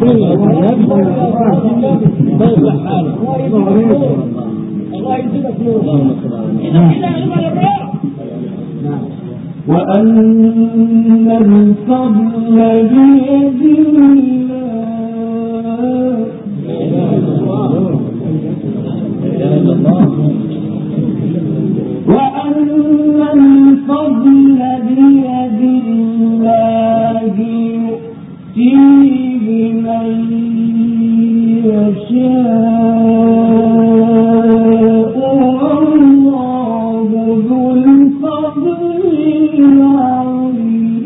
وأن الفضل بيد الله وأن الفضل بيد الله يؤتيه من يشاء والله ذو الفضل العظيم.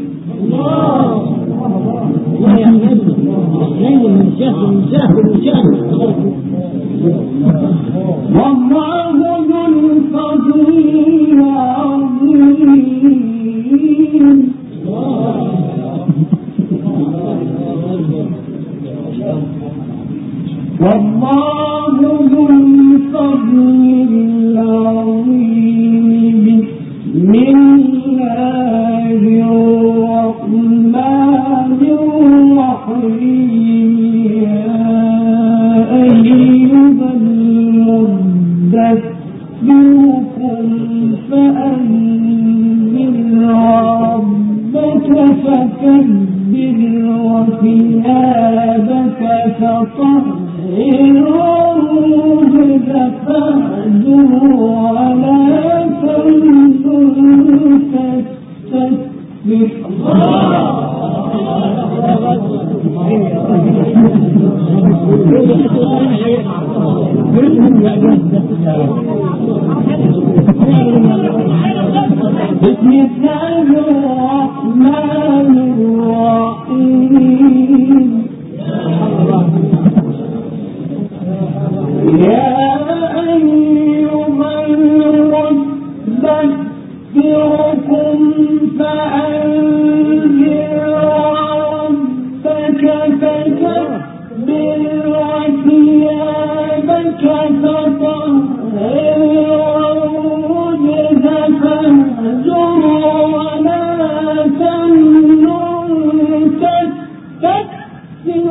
الله يحفظه من جهل والله ذو الفضل العظيم. والله ذو الفضل العظيم. بسم الله الرحمن الرحيم. يا أيها المدثر قم فأنذر ربك فكبر وثيابك فطهر والرجز فاهجر ولا تمنن تستكبر. بسم الله الرحمن الرحيم. يا أيها المدثر قم فأنذر ربك فكبر وثيابك فطهر والرجز فاهجر ولا تمنن تستكثر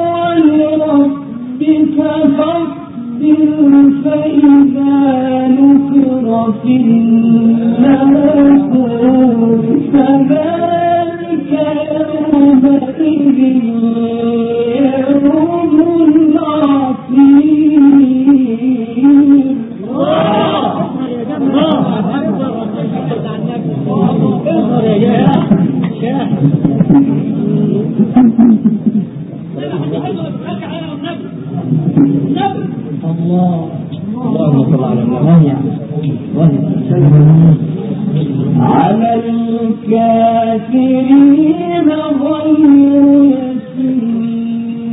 ولربك فاصبر فإذا نقر في الناقور فذلك يومئذ يوم عظيم. على الكافرين غير يسير.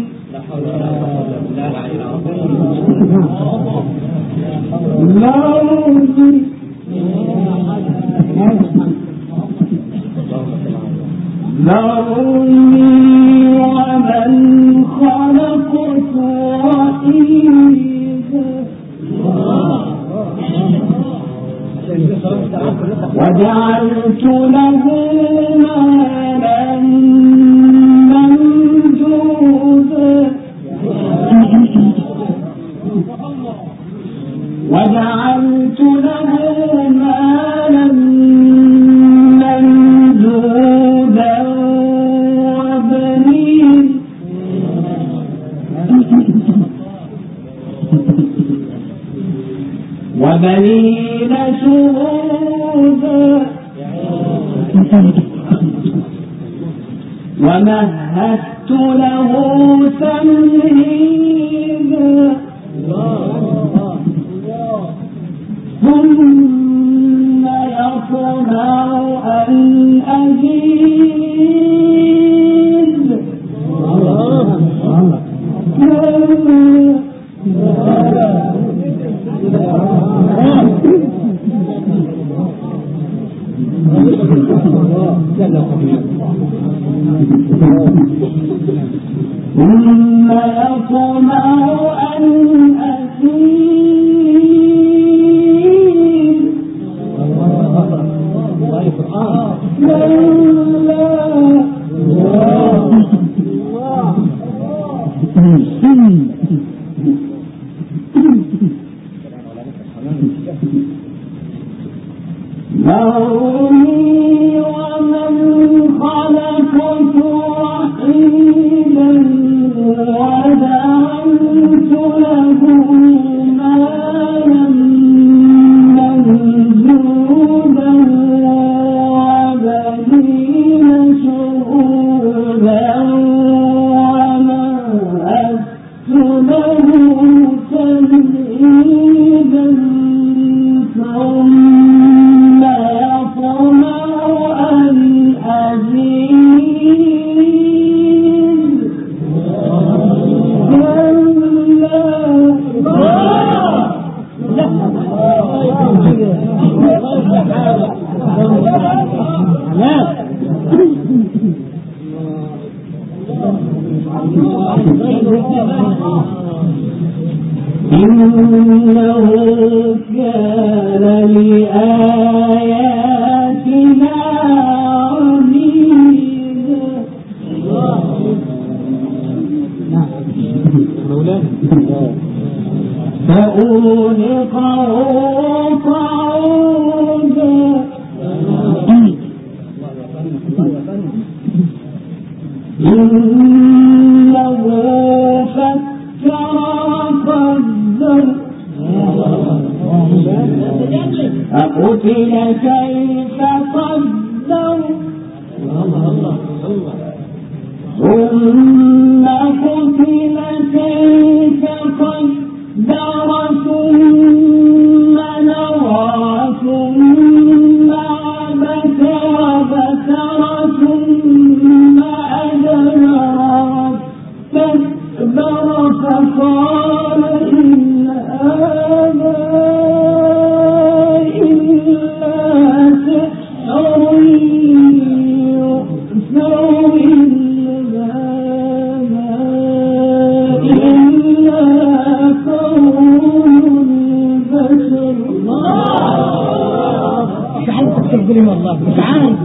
ذرني ومن خلقت وحيدا وجعلت له مالا ممدودا وجعلت له مالا ممدودا وبنين شهودا ومهدت له تمهيدا ثم يطمع أن أزيد ثم يطمع أن أزيد كلا ذرني ومن خلقت وحيدا وجعلت له مالا ممدودا وبنين شهودا ومهدت له تمهيدا ثم يطمع أن أزيد إنه كان لآياتنا عنيدا فأغلقه صعودا إنه فكر وقدر فقتل كيف قدر ثم قتل كيف قدر ثم نظر ثم عبس وبسر ثم أدبر واستكبر فقال إن هذا إلا سحر يؤثر إن هذا إلا قول البشر. مش عارف تستقبلي والله مش عارف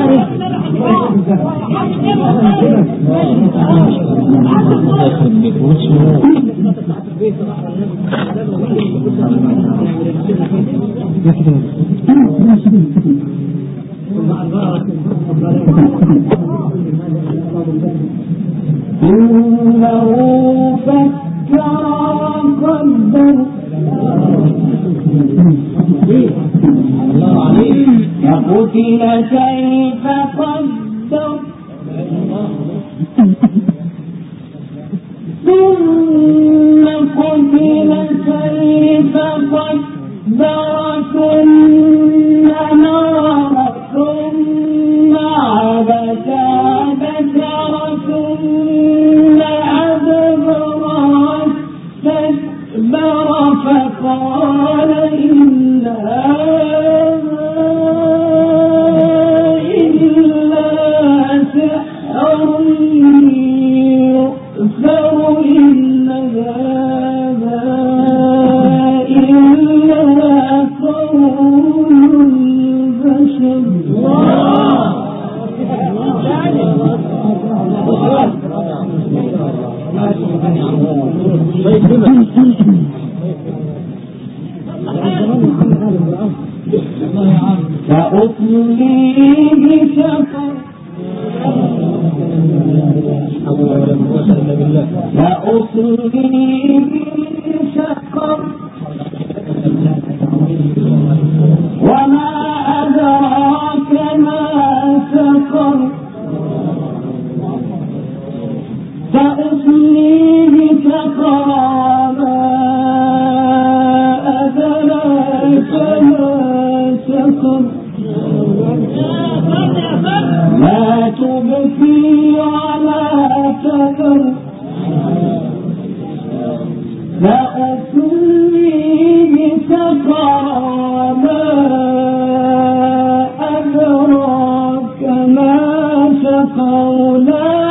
إنه فكر وقدر فقتل كيف قدر ثم قتل كيف قدر ثم نظر ثم عبس وبسر ثم أدبر واستكبر فقال إن هذا إلا سحر يؤثر إن هذا إلا قول البشر. فأصليه سقر وما أدراك ما سقر فأصليه سقر وما أدراك ما سقر لا تبكي ولا تذر فأصليه سقر وما أدراك ما سقر لا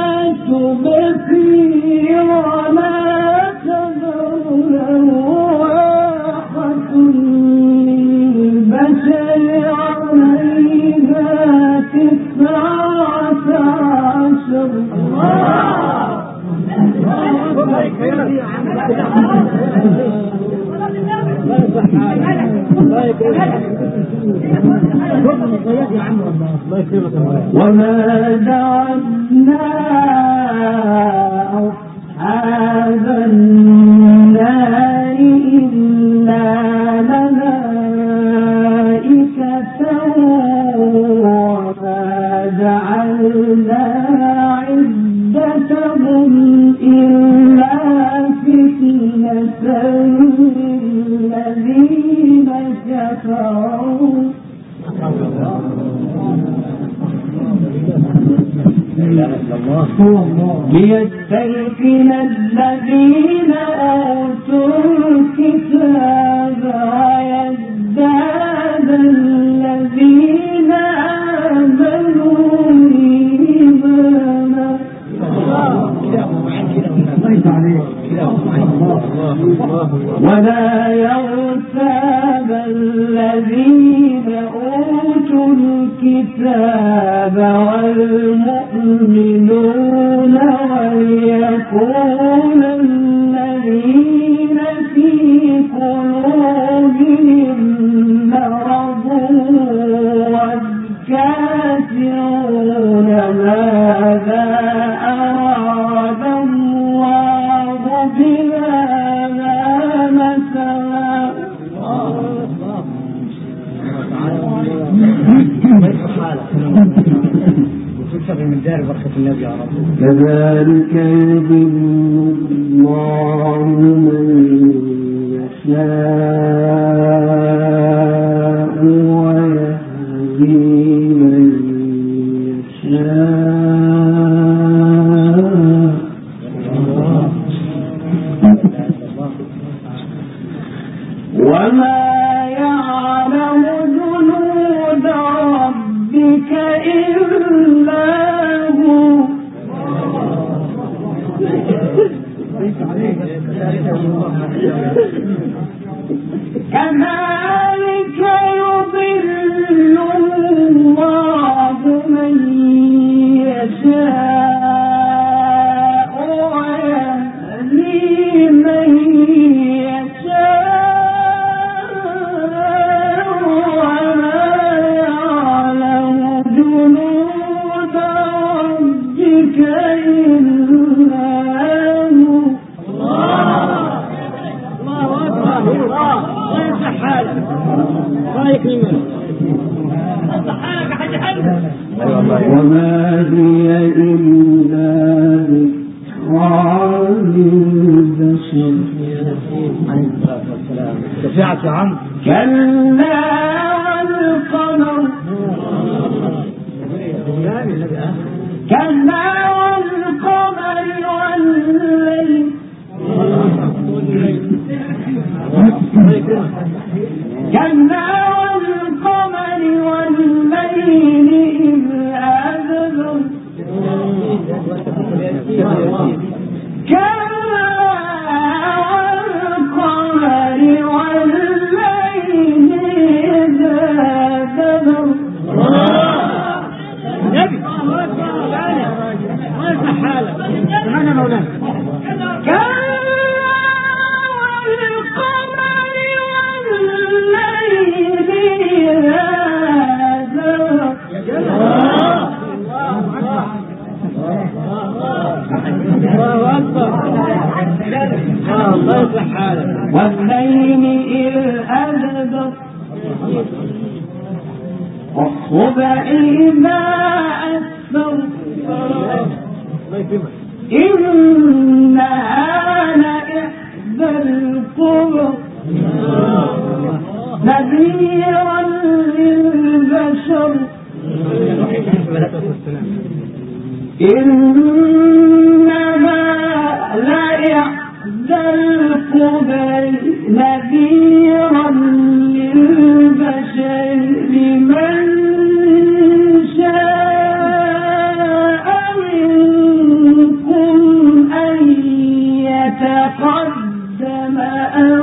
تبكي ولا تذر لواحة للبشر عليها 19. وما جعلنا أصحاب النار إلا ملائكة وما جعلنا عدتهم إلا فتنة للذين كفروا ليستيقن الذين أوتوا الكتاب ويزداد الذين آمنوا إيمانا ولا يرتاب الذين أوتوا الكتاب والمؤمنون وليكون الذين في قلوبهم مرض والكافرون ماذا أراد الله بهذا مثلا من دار بركة النبي يا رب. كذلك يضل الله من يشاء ويهدي من يشاء وما يعلم جنود ربك إلا هو كذلك يضل الله من يشاء ويهدي من يشاء وما يعلم جنود ربك إلا هو. الله أكبر. الله يصلح حالك. الله يكرمك. وما هي إلا ذكرى للبشر. شفيعة عم كلا والقمر كلا والقمر والليل كلا والقمر والليل إذ أدبر كلا والقمر والليل إذ أدبر. والليل إذ أدبر والصبح إذا أسفر إنها لإحدى الكبر نذيرا للبشر إنها لإحدى الكبر نذيرا للبشر لمن شاء منكم أن يتقدم أو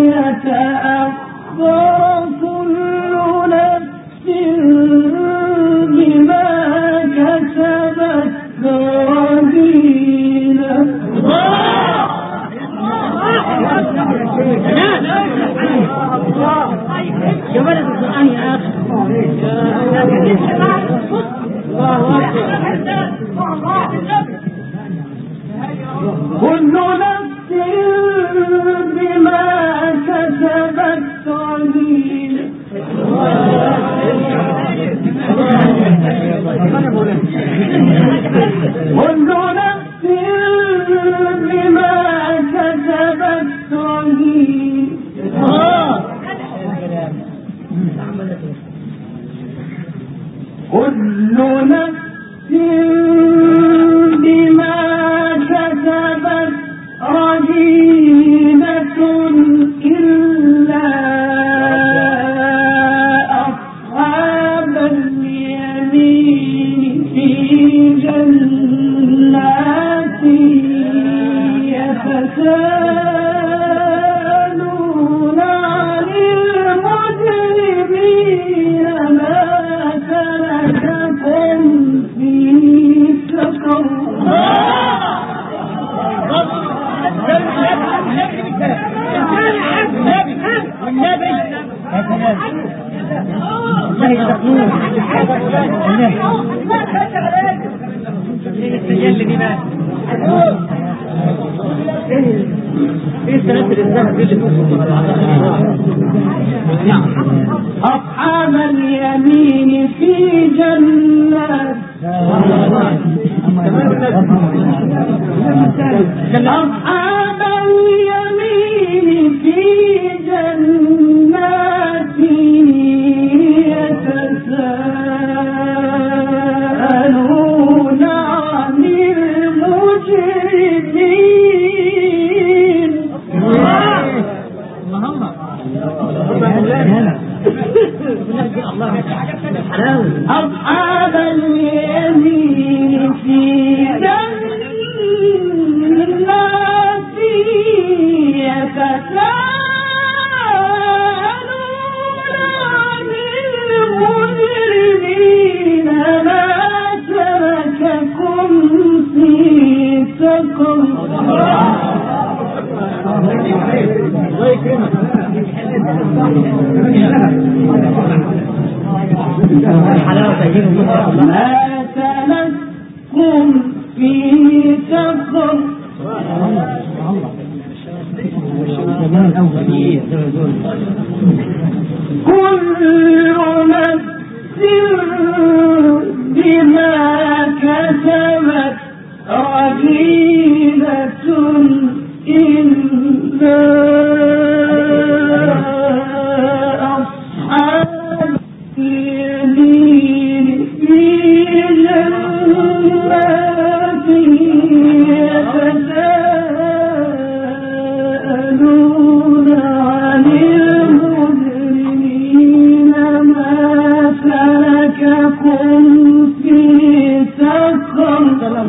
يتأخر كل نفس بما كسبت رهينة. يتساءلون عن المجرمين ما سلككم في سقر أصحاب اليمين في جنات أصحاب اليمين في جنات يتساءلون عن المجرمين أصحاب اليمين في جنات يتساءلون عن المجرمين ما سلككم في سقر ما سلككم في سقر كل نفس بما كسبت رهينة إلا أصحاب اليمين في جنات يتساءلون عن المجرمين ما سلككم في سقر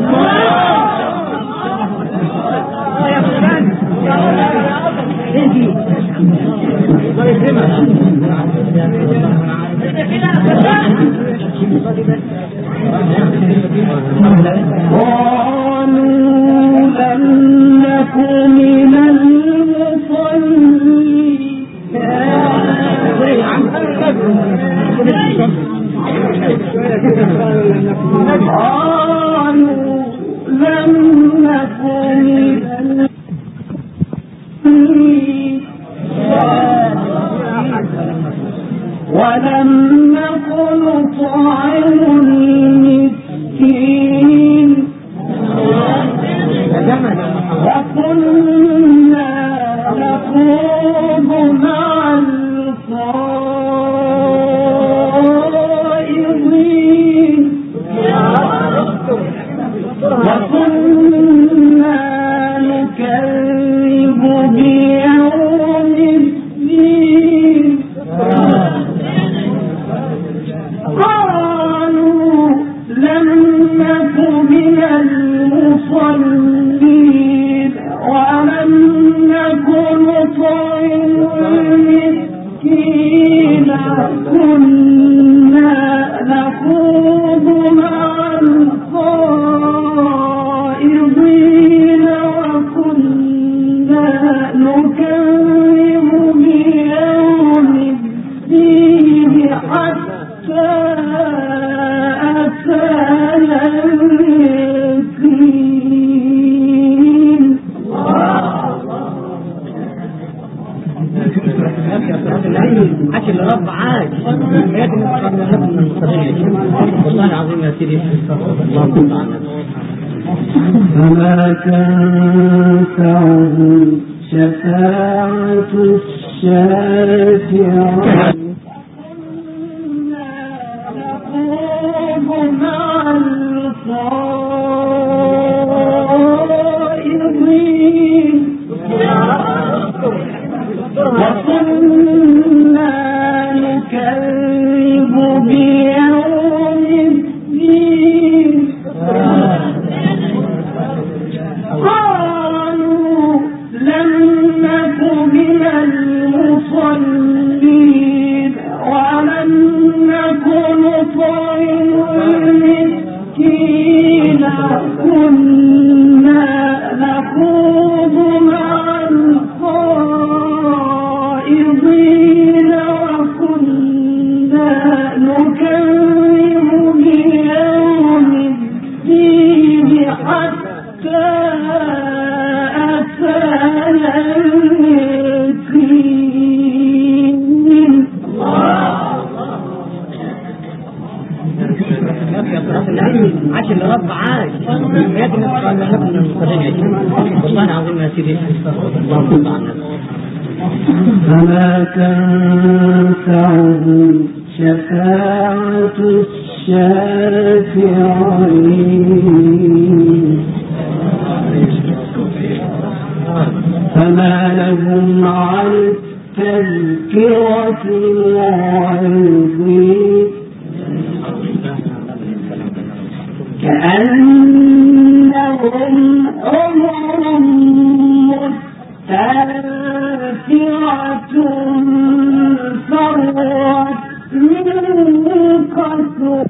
قالوا لم نكن من المصلين قالوا لم نكن من المصلين ولم نكن نطعم المسكين وكنا نخوض مع الخائضين وكنا نكذب بيوم الدين قالوا لم نك من المصلين ولم نك نطعم المسكين كنا نخوض مع الخائضين وكنا نكذب بيوم الدين حتى أتانا اليقين حكي الرب عاد حياتي من المصريين والله العظيم يا سيدي الله تعالى فما تنفعهم شفاعة الشافعين نخوض مع الخائضين وكنا نكذب بيوم الدين قالوا سيدي اللهم صل على النبي. فما تنفعهم شفاعة الشافعين فما لهم عن التذكرة معرضين كأنهم حمر مستنفرة فرت من قسوة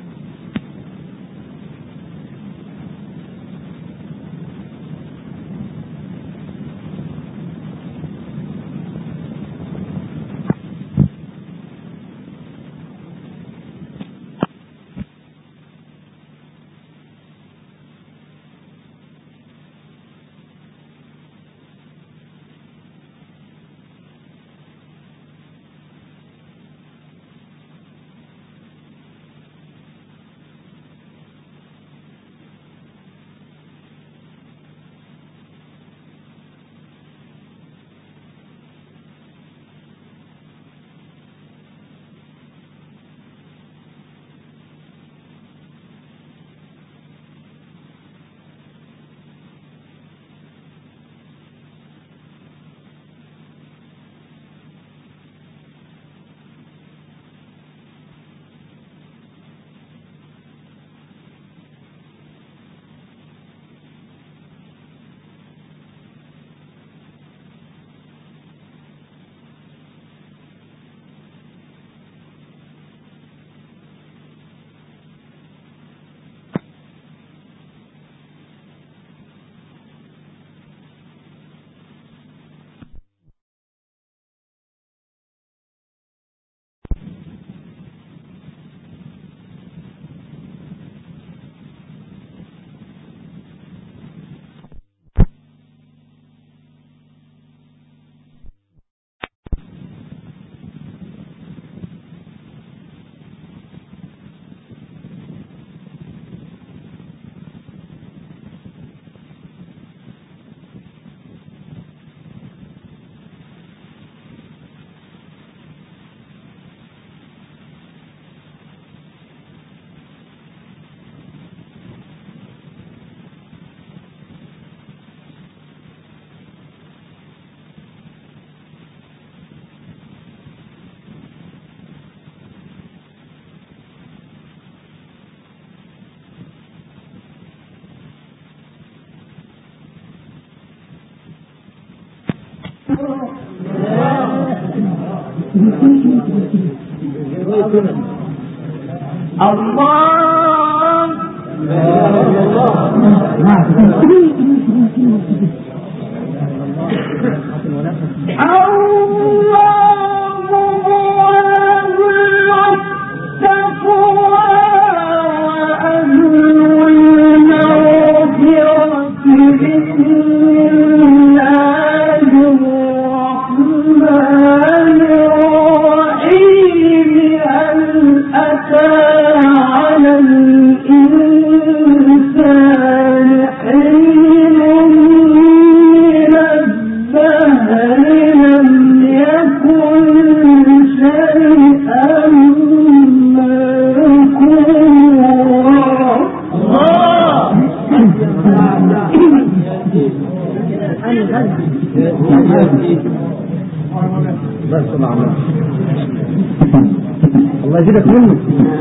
الله يجيبك منه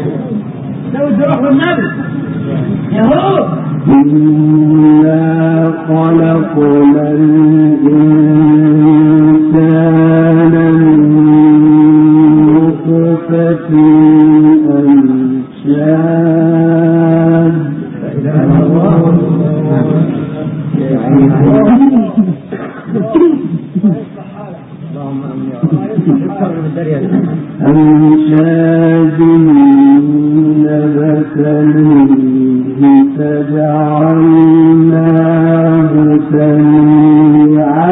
لو تروح النبي يا هو إنا خلقنا الإنسان من نطفة أمشاج أمشاج نبتليه فجعلناه سميعا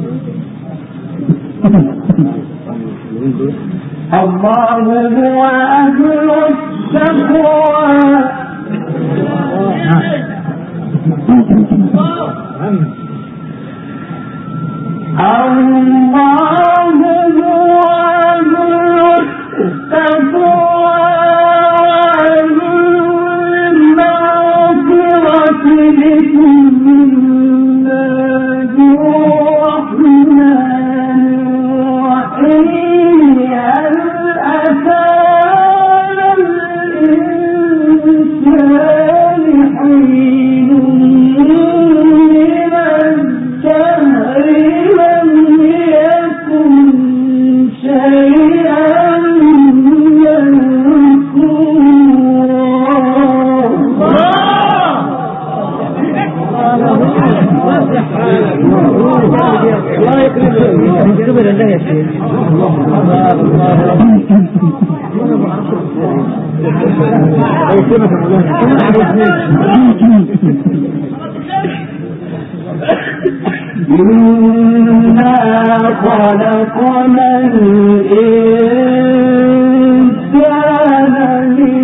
بصيرا الله هو إنا خلقنا الإنسان من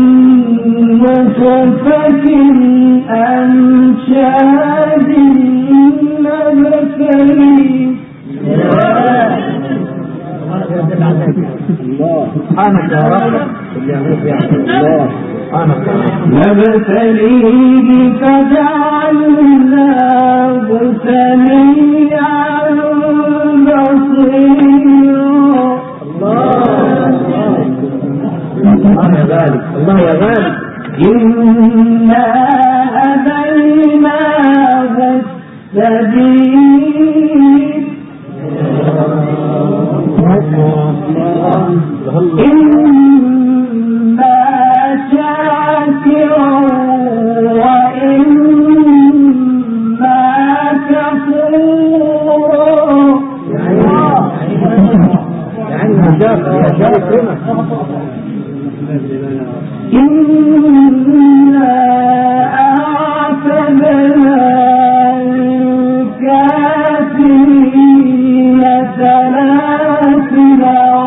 نطفة أمشاج نبتليه. سبحانك يا رب. نبتليه فجعلناه سميعا بصيرا. الله يا ذلك، الله يا ذلك. إنا هديناه السبيل إما شاكرا وإما كفورا. إنا أعتدنا الكافرين سلاسل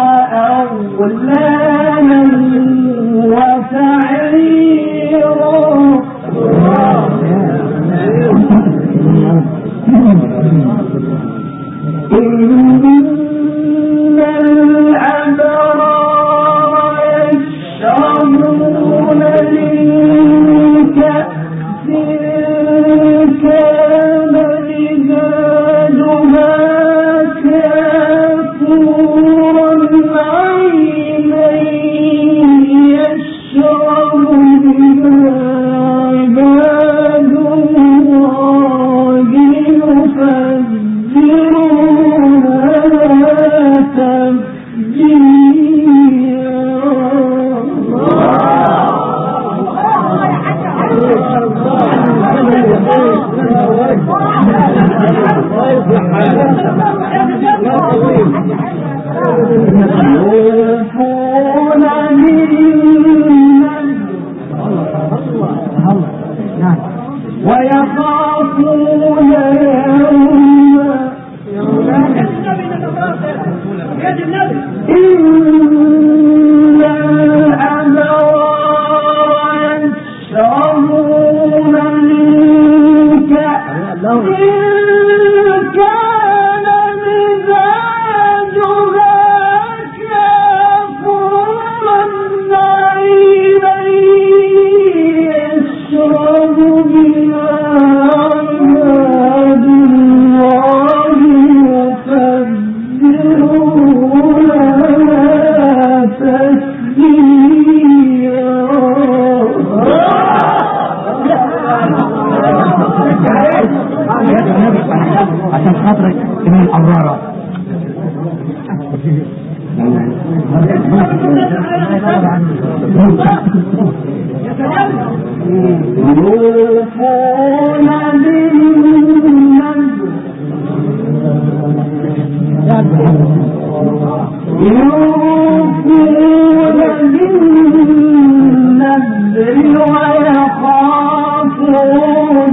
وأغلالا وسعيرا. إن الأبرار يشربون من كأس كان مزاجها كافورا عينا يشرب بها عباد الله يفجرونها يوفون ويخافون إن الأبرار يشربون من كأس كان مزاجها كافورا عينا يشرب بها عباد الله يفجرونها عشان خاطرك من الأبرار. يوفون بالنذر ويخافون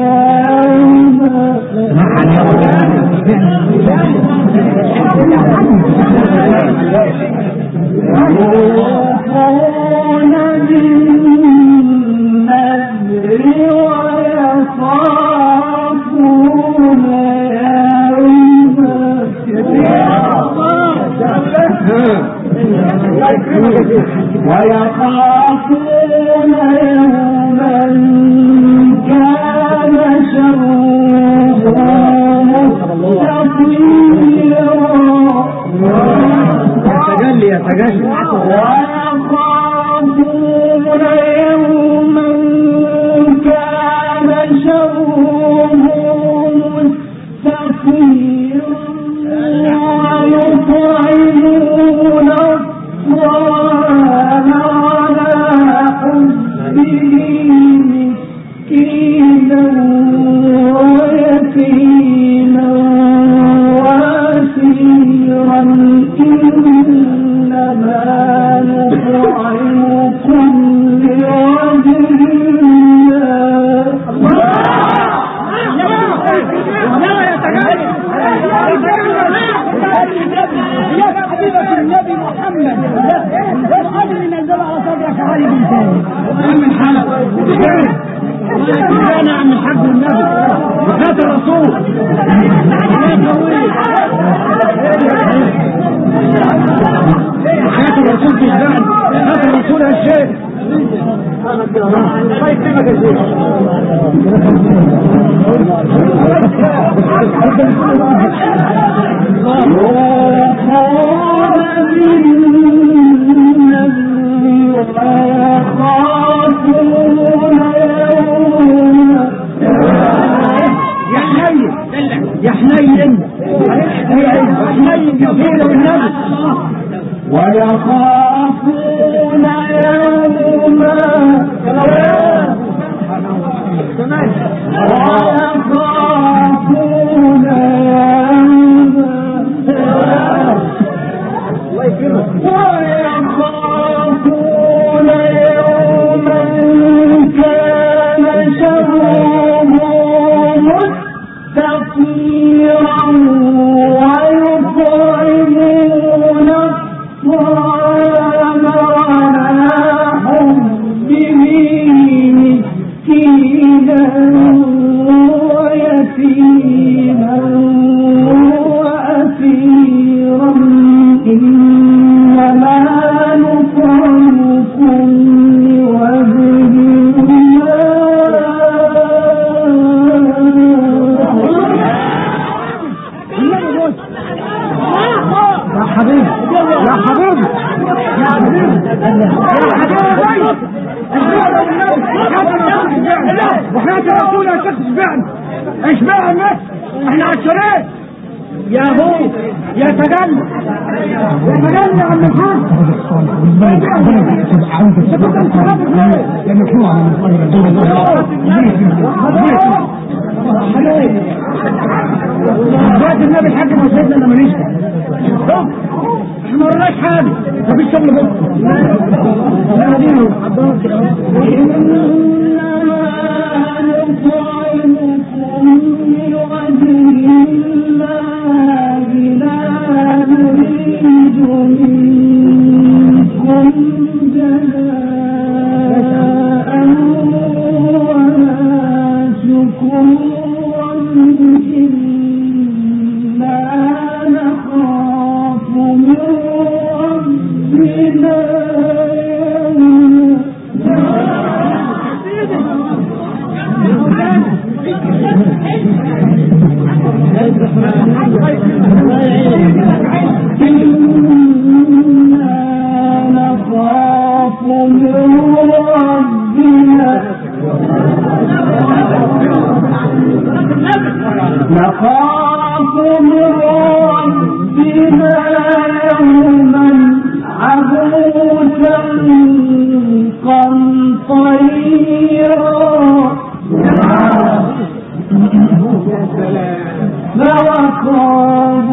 يوفون بالنذر ويخافون ويخافون يوما كان شره تجلي يا تجلي. ويخافون يوما كان شره مستطيرا ويطعمون الطعام على حبه مسكينا ويتيما واسيرا إنما نطعمكم طيب انتاني عم الحاج انا عم الحاج والنبي وخات الرسول خات الرسول في الزعل خات الرسول يا الشيخ يا حنين يطيل بالنبي ويخافون يوما كان شره مستطيرا ويطعمون الطعام على حبه مسكينا ويتيما وأسيرا إنما نطعمكم لوجه حبيبي يا حبيبي يا حبيبي وحياة الرسول يا شيخ اشبعنا الناس احنا عشرين يا هو يا تجلى يا تجلى عم الحاج دلوقتي النبي الحاج ما وصلنا لما نشتغل احنا ما ورناش حاجه مفيش شغل بكره نخاف من ربنا يوما عبوسا قمطريرا فوقاه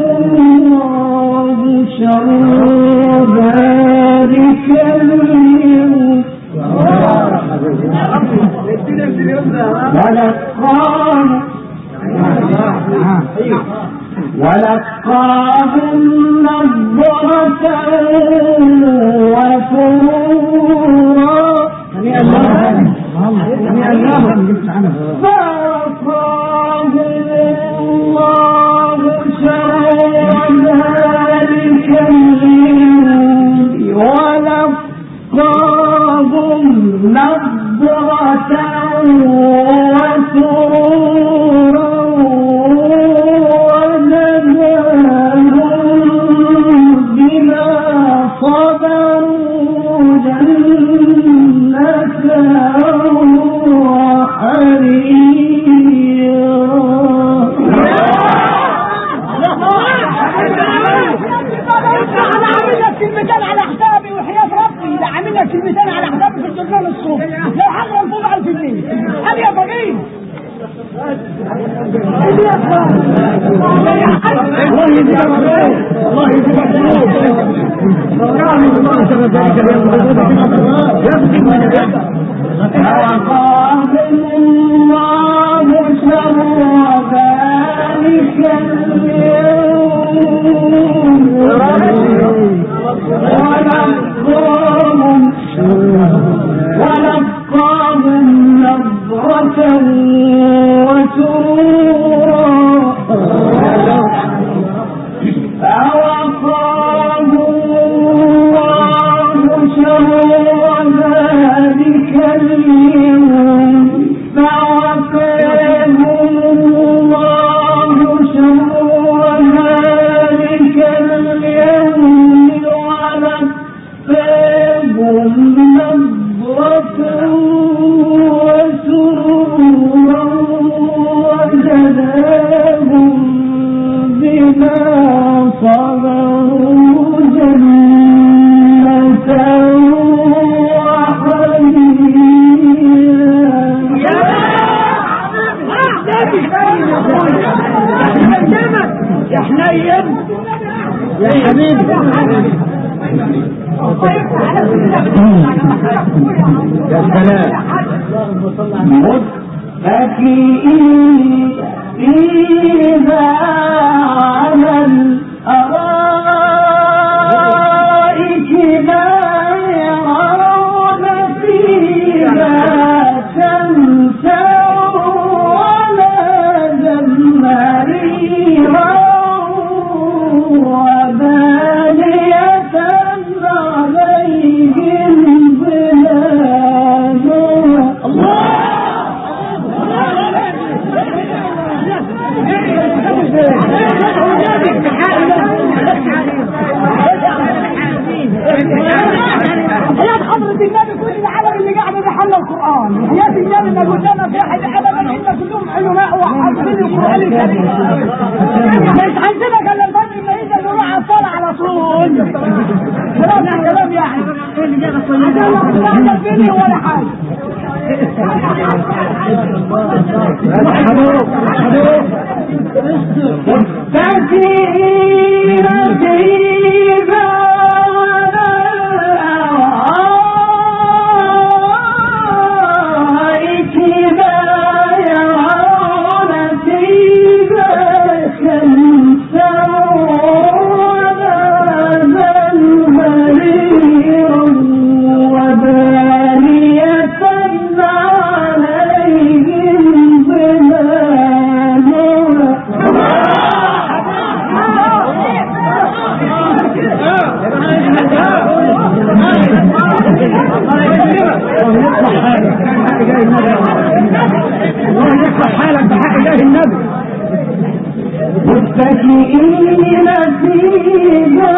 الله شر ذلك اليوم ولقاهم نظرة وسرورا فوقاهم الله شر ذلك اليوم ولقاهم نظرة وسرورا صبروا جنة كلمتين على حسابي وحياة ربي ده عامل لك كلمتين على حسابي في الجرنان الصبح لو حضر الفوضى على الفنين هل يا فقير الله يجزيك الله يجزيك وقاهم الله شر ذلك اليوم ولقاهم عليهم فوقاهم الله شر ذلك اليوم ولقاهم نضرة وسرورا وجزاهم بما صبروا جنة يا حنين يا حبيبي يا سلام متكئين فيها على الأرائك لا يرون فيها شمسا ولا زمهريرا ودانية عليهم ظلالها حياة حضرة النبي كل العالم اللي قاعد يحل القرآن حياة النبي ما قلنا في أحد أبدا إن كلهم علماء وحافظين القرآن الكريم مش عندنا كلام الفرق إن إذا نروح على الصلاة على طول كلام يعني عشان فيني ولا حاجة متكئين فيها متكئين فيها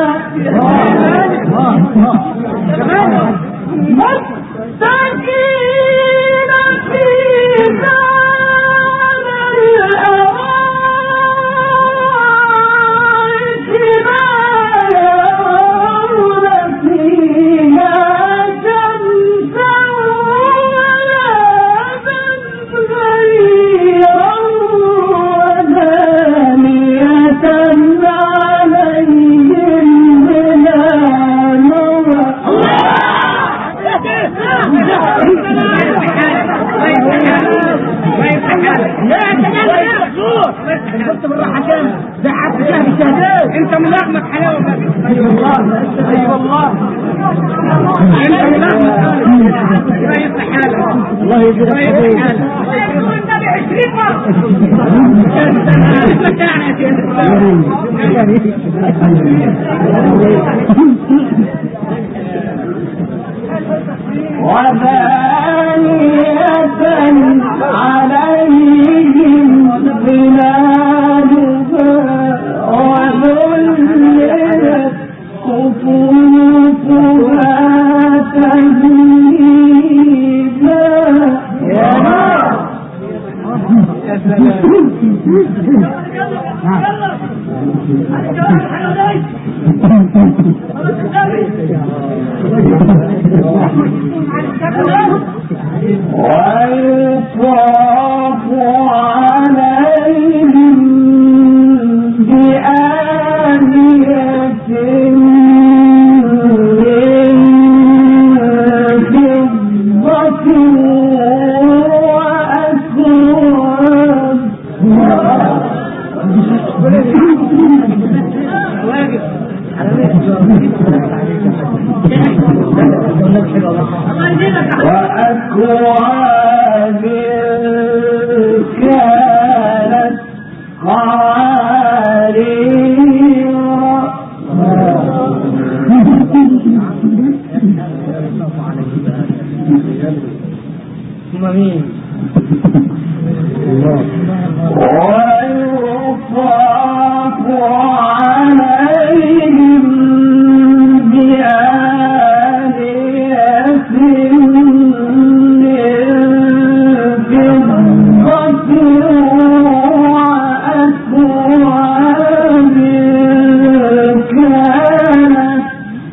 انت ملغمك حلاوه بس اي والله انت ملغمك الله يفتح حالك الله يفتح حالك النبي 20 مره وذانية عليهم ظلالها وذللت قطوفها تذليلا يا ويطاف عليهم بآنية من فضة وأكواب كانت قوارير ثم مين؟ ويطاف عليهم بآنية من فضة وأكواب كانت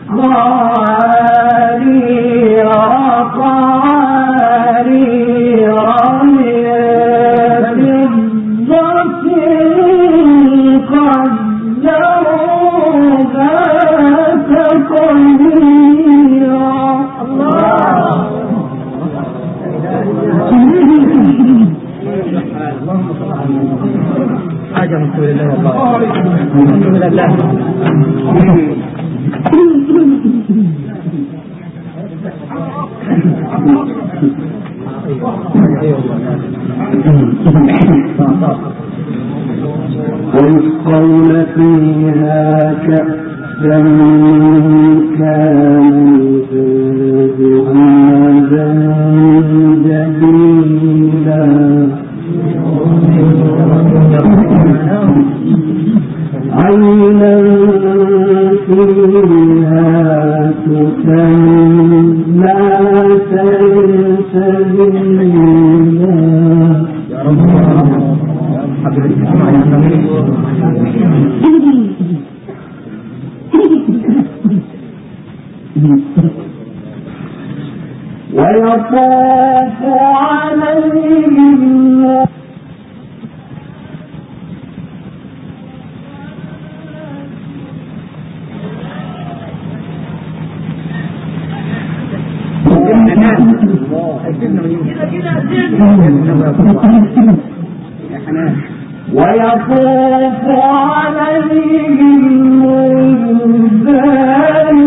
حاجة من رسول الله والله الحمد لله. ويسقون فيها كأسا كانوا زنجبيلا عينا فيها تسمى سلسبيلا يا رب ويطوف عليهم ويطوف عليهم ولدان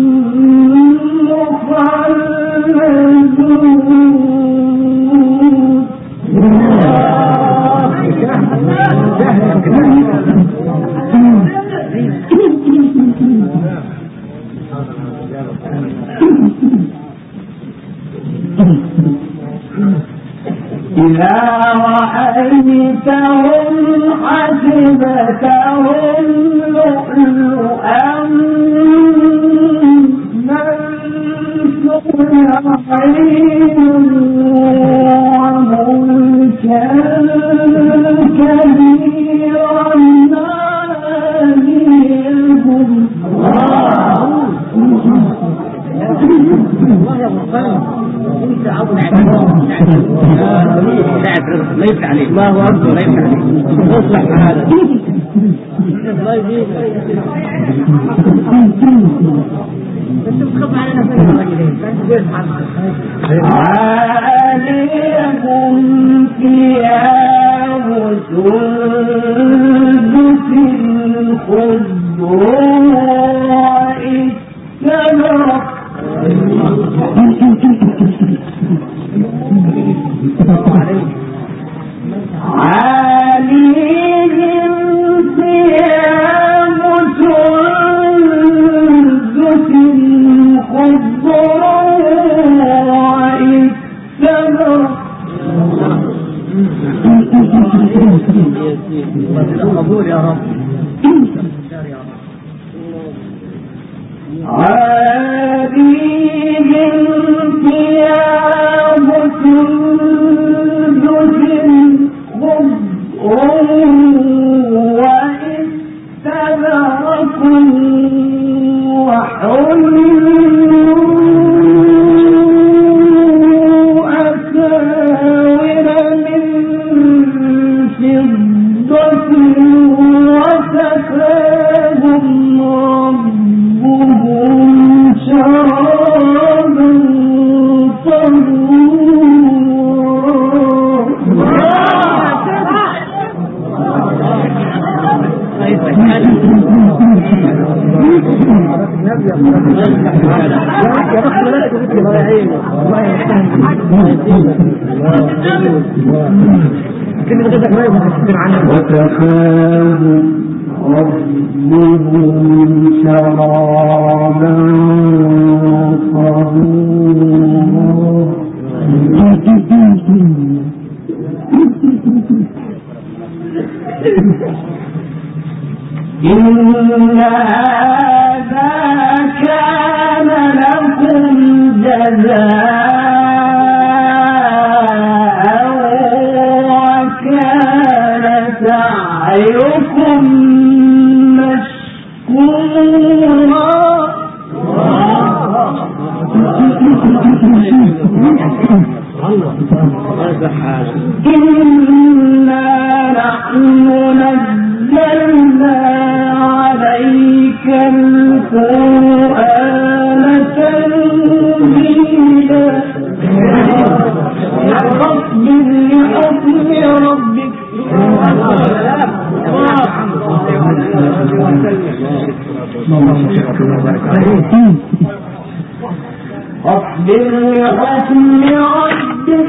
إذا رأيتهم حسبتهم لؤلؤا منثورا وملكا كبيرا عليهم انت عبد لا يفتح عليك الله اكبر لا يفتح عليك اصلح حالك الله يجيبك انت بتخاف على نفسك عليهم ثياب سندس خضر واستبرق عليهم ثياب سندس خضر واستبرق قبول يا رب عليهم ثياب سندس خضر واستبرق وحلوا أساور من فضة وسقاهم ربهم شرابا وسقاهم ربهم شرابا طهورا إن هذا كان لكم جزاء وكان سعيكم مشكورا إنا نحن نزلنا عليك القرآن تنزيلا فاصبر لحكم ربك فاصبر لحكم ربك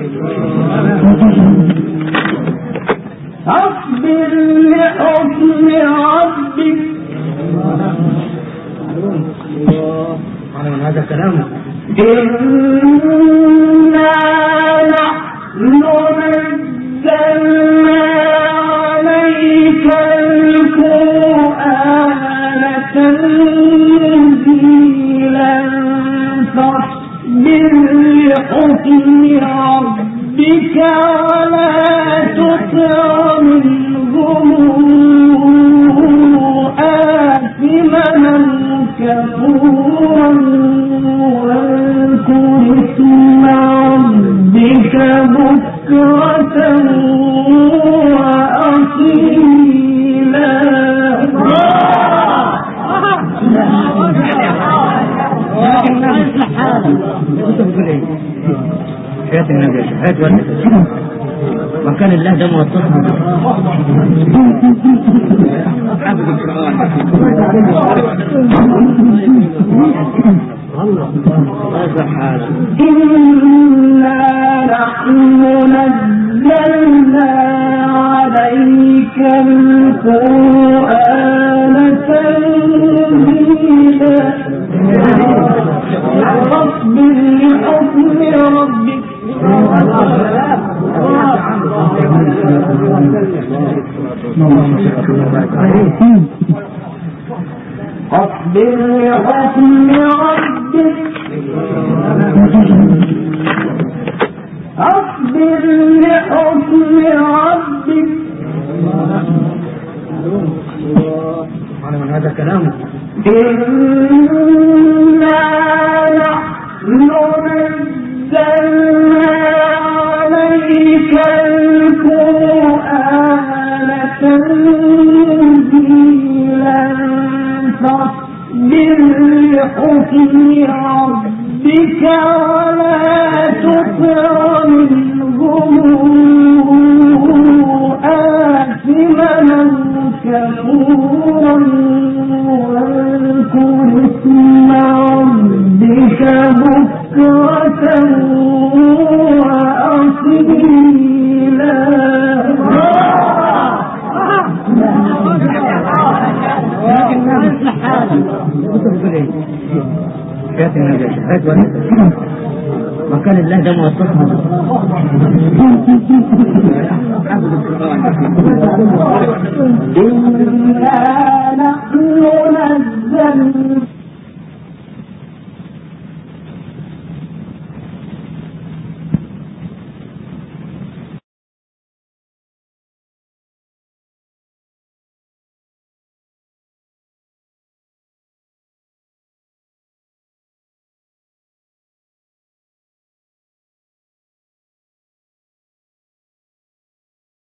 أصبر لحكم ربك هذا كلامه إنا نحن نزلنا عليك القرآن تنزيلا فاصبر لحكم ربك ولا تطع منهم آثما كفورا واذكر اسم ربك بكرة وأصيلا حياة النبي حياة والدك وكان الله ده موصفها حافظ القرآن هذا حال إنا نحن نزلنا عليك القرآن تنزيلا فاصبر لحكم ربك فاصبر لحكم ربك أصبر لحكم ربك من هذا كلامه إنا نحن نزلنا عليك القرآن تنزيلا فاصبر لحكم ربك ولا تطع منهم آثما كفورا واذكر اسم ربك بكرة وأصيلا حياة النبي حياة والدك وكان الله ده موصفها حافظ القرآن إنا نحن نزلنا